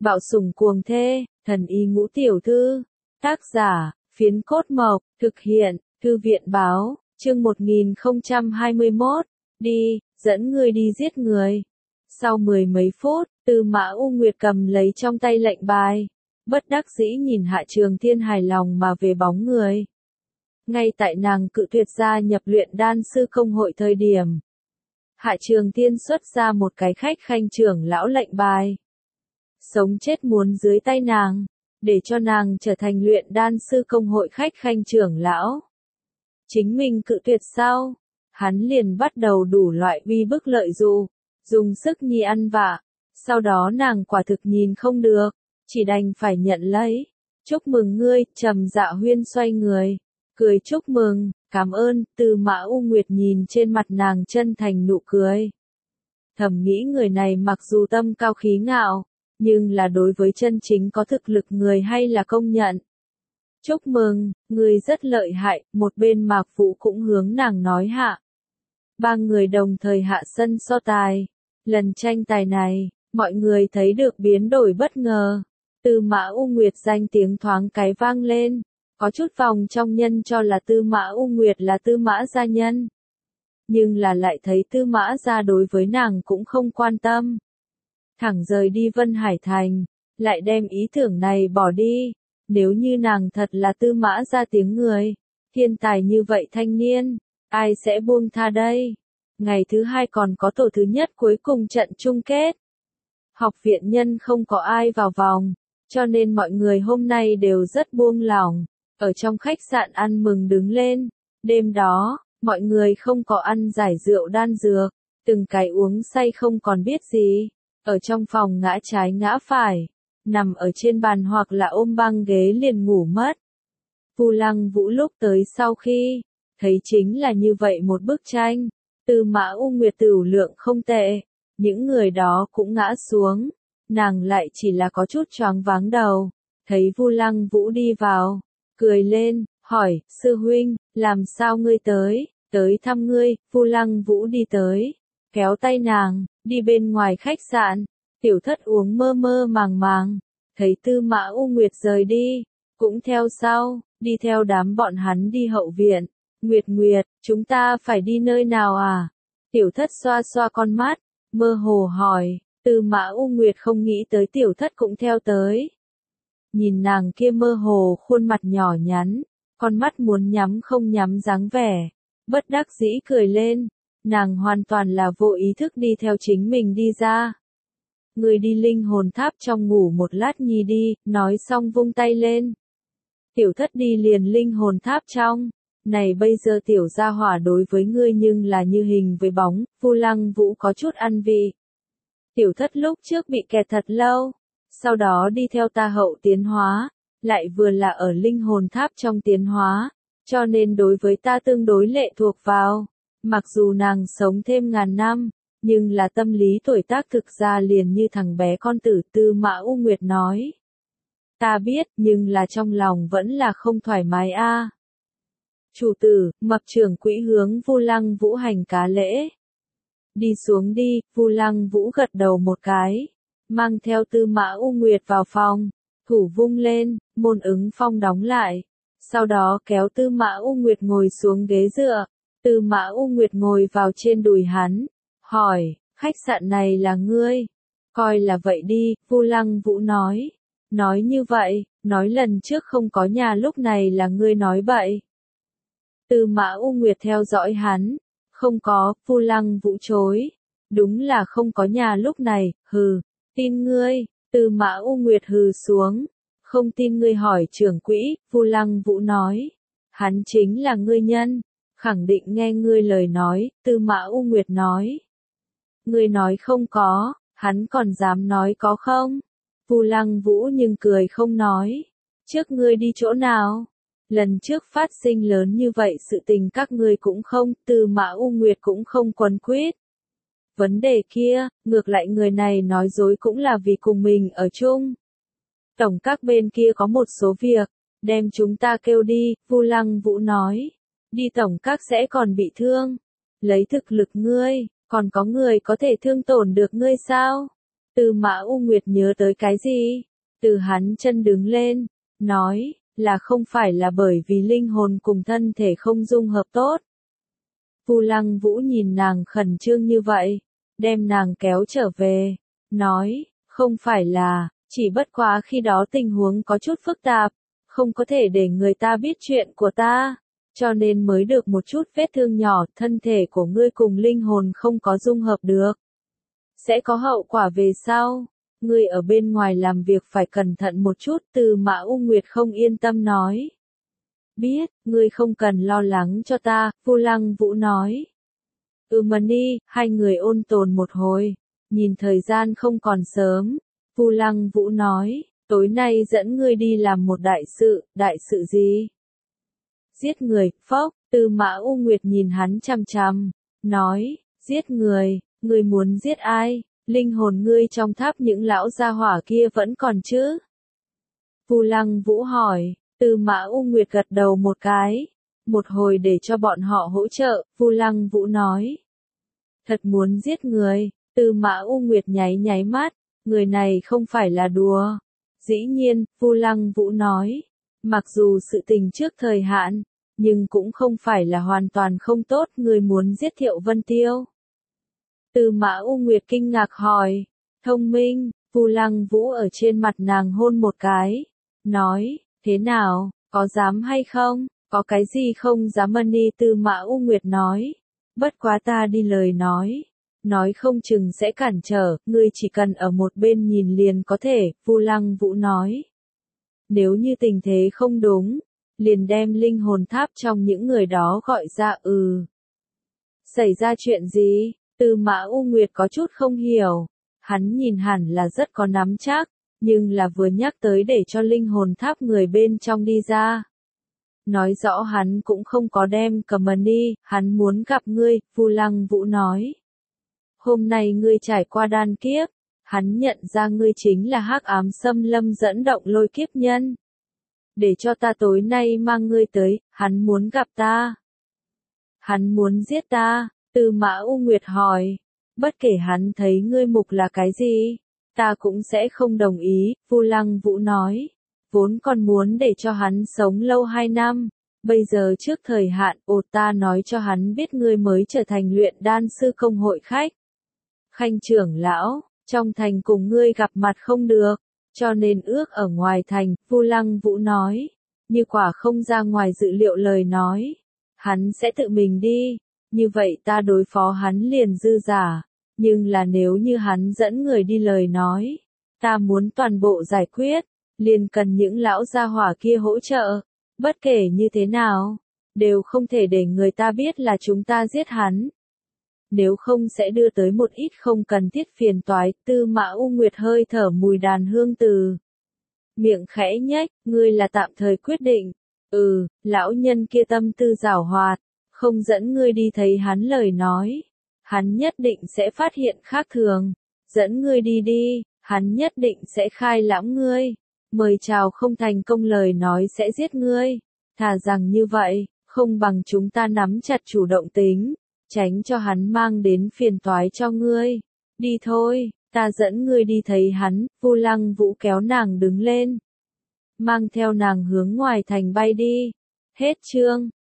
Bạo sủng cuồng thê, thần y ngũ tiểu thư. Tác giả, Phiến Cốt Mộc, thực hiện, Thư viện báo, chương 1021, đi, dẫn ngươi đi giết người. Sau mười mấy phút, Tư Mã U Nguyệt cầm lấy trong tay lệnh bài, bất đắc dĩ nhìn Hạ Trường Thiên hài lòng mà về bóng người. Ngay tại nàng cự tuyệt gia nhập luyện đan sư công hội thời điểm, Hạ Trường Thiên xuất ra một cái khách khanh trưởng lão lệnh bài. Sống chết muốn dưới tay nàng, để cho nàng trở thành luyện đan sư công hội khách khanh trưởng lão. Chính mình cự tuyệt sau, hắn liền bắt đầu đủ loại uy bức lợi dụ, dùng sức nhi ăn vạ. Sau đó nàng quả thực nhìn không được, chỉ đành phải nhận lấy. Chúc mừng ngươi, Trầm Dạ Huyên xoay người, cười chúc mừng, cảm ơn. Tư Mã U Nguyệt nhìn trên mặt nàng chân thành nụ cười. Thầm nghĩ người này mặc dù tâm cao khí ngạo, nhưng là đối với chân chính có thực lực người hay là công nhận. Chúc mừng, ngươi rất lợi hại. Một bên Mạc Vũ cũng hướng nàng nói hạ. Ba người đồng thời hạ sân so tài. Lần tranh tài này, mọi người thấy được biến đổi bất ngờ. Tư Mã U Nguyệt danh tiếng thoáng cái vang lên. Có chút vòng trong nhân cho là Tư Mã U Nguyệt là Tư Mã gia nhân. Nhưng là lại thấy Tư Mã gia đối với nàng cũng không quan tâm. Thẳng rời đi Vân Hải Thành, lại đem ý tưởng này bỏ đi. Nếu như nàng thật là Tư Mã gia tiếng người, thiên tài như vậy thanh niên, ai sẽ buông tha đây? Ngày thứ hai còn có tổ thứ nhất cuối cùng trận chung kết. Học viện nhân không có ai vào vòng, cho nên mọi người hôm nay đều rất buông lỏng, ở trong khách sạn ăn mừng đứng lên. Đêm đó, mọi người không có ăn giải rượu đan dược, từng cái uống say không còn biết gì, ở trong phòng ngã trái ngã phải, nằm ở trên bàn hoặc là ôm băng ghế liền ngủ mất. Vu Lăng Vũ lúc tới sau khi, thấy chính là như vậy một bức tranh. Tư Mã U Nguyệt tửu lượng không tệ, những người đó cũng ngã xuống, nàng lại chỉ là có chút choáng váng đầu, thấy Vu Lăng Vũ đi vào, cười lên, hỏi, sư huynh, làm sao ngươi tới thăm ngươi. Vu Lăng Vũ đi tới, kéo tay nàng, đi bên ngoài khách sạn. Tiểu Thất uống mơ mơ màng màng, thấy Tư Mã U Nguyệt rời đi, cũng theo sau, đi theo đám bọn hắn đi hậu viện. Nguyệt Nguyệt, chúng ta phải đi nơi nào à? Tiểu Thất xoa xoa con mắt, mơ hồ hỏi. Tư Mã U Nguyệt không nghĩ tới Tiểu Thất cũng theo tới. Nhìn nàng kia mơ hồ khuôn mặt nhỏ nhắn, con mắt muốn nhắm không nhắm dáng vẻ, bất đắc dĩ cười lên. Nàng hoàn toàn là vô ý thức đi theo chính mình đi ra. Người đi linh hồn tháp trong ngủ một lát nhi đi, nói xong vung tay lên. Tiểu Thất đi liền linh hồn tháp trong. Này bây giờ tiểu gia hỏa đối với ngươi nhưng là như hình với bóng. Vu Lăng Vũ có chút ăn vị. Tiểu Thất lúc trước bị kẹt thật lâu, sau đó đi theo ta hậu tiến hóa, lại vừa là ở linh hồn tháp trong tiến hóa, cho nên đối với ta tương đối lệ thuộc vào. Mặc dù nàng sống thêm ngàn năm, nhưng là tâm lý tuổi tác thực ra liền như thằng bé con tử. Tư Mã U Nguyệt nói. Ta biết, nhưng là trong lòng vẫn là không thoải mái a. Chủ tử, Mập trưởng quỹ hướng Vu Lăng Vũ hành cá lễ. Đi xuống đi. Vu Lăng Vũ gật đầu một cái, mang theo Tư Mã U Nguyệt vào phòng, thủ vung lên, môn ứng phong đóng lại. Sau đó kéo Tư Mã U Nguyệt ngồi xuống ghế dựa. Tư Mã U Nguyệt ngồi vào trên đùi hắn, hỏi, khách sạn này là ngươi? Coi là vậy đi. Vu Lăng Vũ nói. Nói như vậy, nói lần trước không có nhà lúc này là ngươi nói bậy. Tư Mã U Nguyệt theo dõi hắn. Không có. Vu Lăng Vũ chối. Đúng là không có nhà lúc này. Hừ, tin ngươi. Tư Mã U Nguyệt hừ xuống. Không tin ngươi hỏi trưởng quỹ. Vu Lăng Vũ nói. Hắn chính là ngươi nhân, khẳng định nghe ngươi lời nói. Tư Mã U Nguyệt nói. Ngươi nói không có, hắn còn dám nói có không? Vu Lăng Vũ nhưng cười không nói. Trước ngươi đi chỗ nào? Lần trước phát sinh lớn như vậy sự tình các ngươi cũng không. Tư Mã U Nguyệt cũng không quấn quýt vấn đề kia, ngược lại người này nói dối cũng là vì cùng mình ở chung. Tổng các bên kia có một số việc, đem chúng ta kêu đi. Vu Lăng Vũ nói. Đi tổng các sẽ còn bị thương. Lấy thực lực ngươi, còn có người có thể thương tổn được ngươi sao? Tư Mã U Nguyệt nhớ tới cái gì? Từ hắn chân đứng lên, nói, là không phải là bởi vì linh hồn cùng thân thể không dung hợp tốt. Vu Lăng Vũ nhìn nàng khẩn trương như vậy, đem nàng kéo trở về, nói, không phải là, chỉ bất quá khi đó tình huống có chút phức tạp, không có thể để người ta biết chuyện của ta, cho nên mới được một chút vết thương nhỏ, thân thể của ngươi cùng linh hồn không có dung hợp được. Sẽ có hậu quả về sau, ngươi ở bên ngoài làm việc phải cẩn thận một chút, Từ Mã U Nguyệt không yên tâm nói. Biết, ngươi không cần lo lắng cho ta, Vu Lăng Vũ nói. Đi, hai người ôn tồn một hồi, nhìn thời gian không còn sớm, Vu Lăng Vũ nói, tối nay dẫn ngươi đi làm một đại sự gì? Giết người, phốc, Tư Mã U Nguyệt nhìn hắn chằm chằm, nói, giết người, ngươi muốn giết ai? Linh hồn ngươi trong tháp những lão gia hỏa kia vẫn còn chứ? Vu Lăng Vũ hỏi, Tư Mã U Nguyệt gật đầu một cái, một hồi để cho bọn họ hỗ trợ, Vu Lăng Vũ nói. Thật muốn giết người, Tư Mã U Nguyệt nháy nháy mắt, người này không phải là đùa. Dĩ nhiên, Vu Lăng Vũ nói, mặc dù sự tình trước thời hạn, nhưng cũng không phải là hoàn toàn không tốt, người muốn giết Thiệu Vân Tiêu. Tư Mã U Nguyệt kinh ngạc hỏi, thông minh, Vu Lăng Vũ ở trên mặt nàng hôn một cái, nói, thế nào, có dám hay không, có cái gì không dám Tư Mã U Nguyệt nói, bất quá ta đi lời nói không chừng sẽ cản trở, ngươi chỉ cần ở một bên nhìn liền có thể, Vu Lăng Vũ nói. Nếu như tình thế không đúng, liền đem linh hồn tháp trong những người đó gọi ra. Xảy ra chuyện gì? Tư Mã U Nguyệt có chút không hiểu, hắn nhìn hẳn là rất có nắm chắc, nhưng là vừa nhắc tới để cho linh hồn tháp người bên trong đi ra. Nói rõ hắn cũng không có đem cầm đi, hắn muốn gặp ngươi, Vu Lăng Vũ nói. Hôm nay ngươi trải qua đan kiếp, hắn nhận ra ngươi chính là Hắc Ám Xâm Lâm dẫn động lôi kiếp nhân. Để cho ta tối nay mang ngươi tới, hắn muốn gặp ta. Hắn muốn giết ta, Tư Mã U Nguyệt hỏi. Bất kể hắn thấy ngươi mục là cái gì, ta cũng sẽ không đồng ý, Vu Lăng Vũ nói. Vốn còn muốn để cho hắn sống lâu 2 năm, bây giờ trước thời hạn, ta nói cho hắn biết ngươi mới trở thành luyện đan sư công hội khách. Khanh trưởng lão, trong thành cùng ngươi gặp mặt không được, cho nên ước ở ngoài thành, Vu Lăng Vũ nói. Như quả không ra ngoài dự liệu lời nói, hắn sẽ tự mình đi, như vậy ta đối phó hắn liền dư giả, nhưng là nếu như hắn dẫn người đi lời nói, ta muốn toàn bộ giải quyết, liền cần những lão gia hỏa kia hỗ trợ, bất kể như thế nào, đều không thể để người ta biết là chúng ta giết hắn. Nếu không sẽ đưa tới một ít không cần thiết phiền toái, Tư Mã U Nguyệt hơi thở mùi đàn hương từ miệng khẽ nhếch, ngươi là tạm thời quyết định. Lão nhân kia tâm tư giảo hoạt, không dẫn ngươi đi thấy hắn lời nói. Hắn nhất định sẽ phát hiện khác thường. Dẫn ngươi đi, hắn nhất định sẽ khai lãm ngươi. Mời chào không thành công lời nói sẽ giết ngươi. Thà rằng như vậy, không bằng chúng ta nắm chặt chủ động tính, tránh cho hắn mang đến phiền toái cho ngươi. Đi thôi, ta dẫn ngươi đi thấy hắn, Vu Lăng Vũ kéo nàng đứng lên. Mang theo nàng hướng ngoài thành bay đi. Hết chương.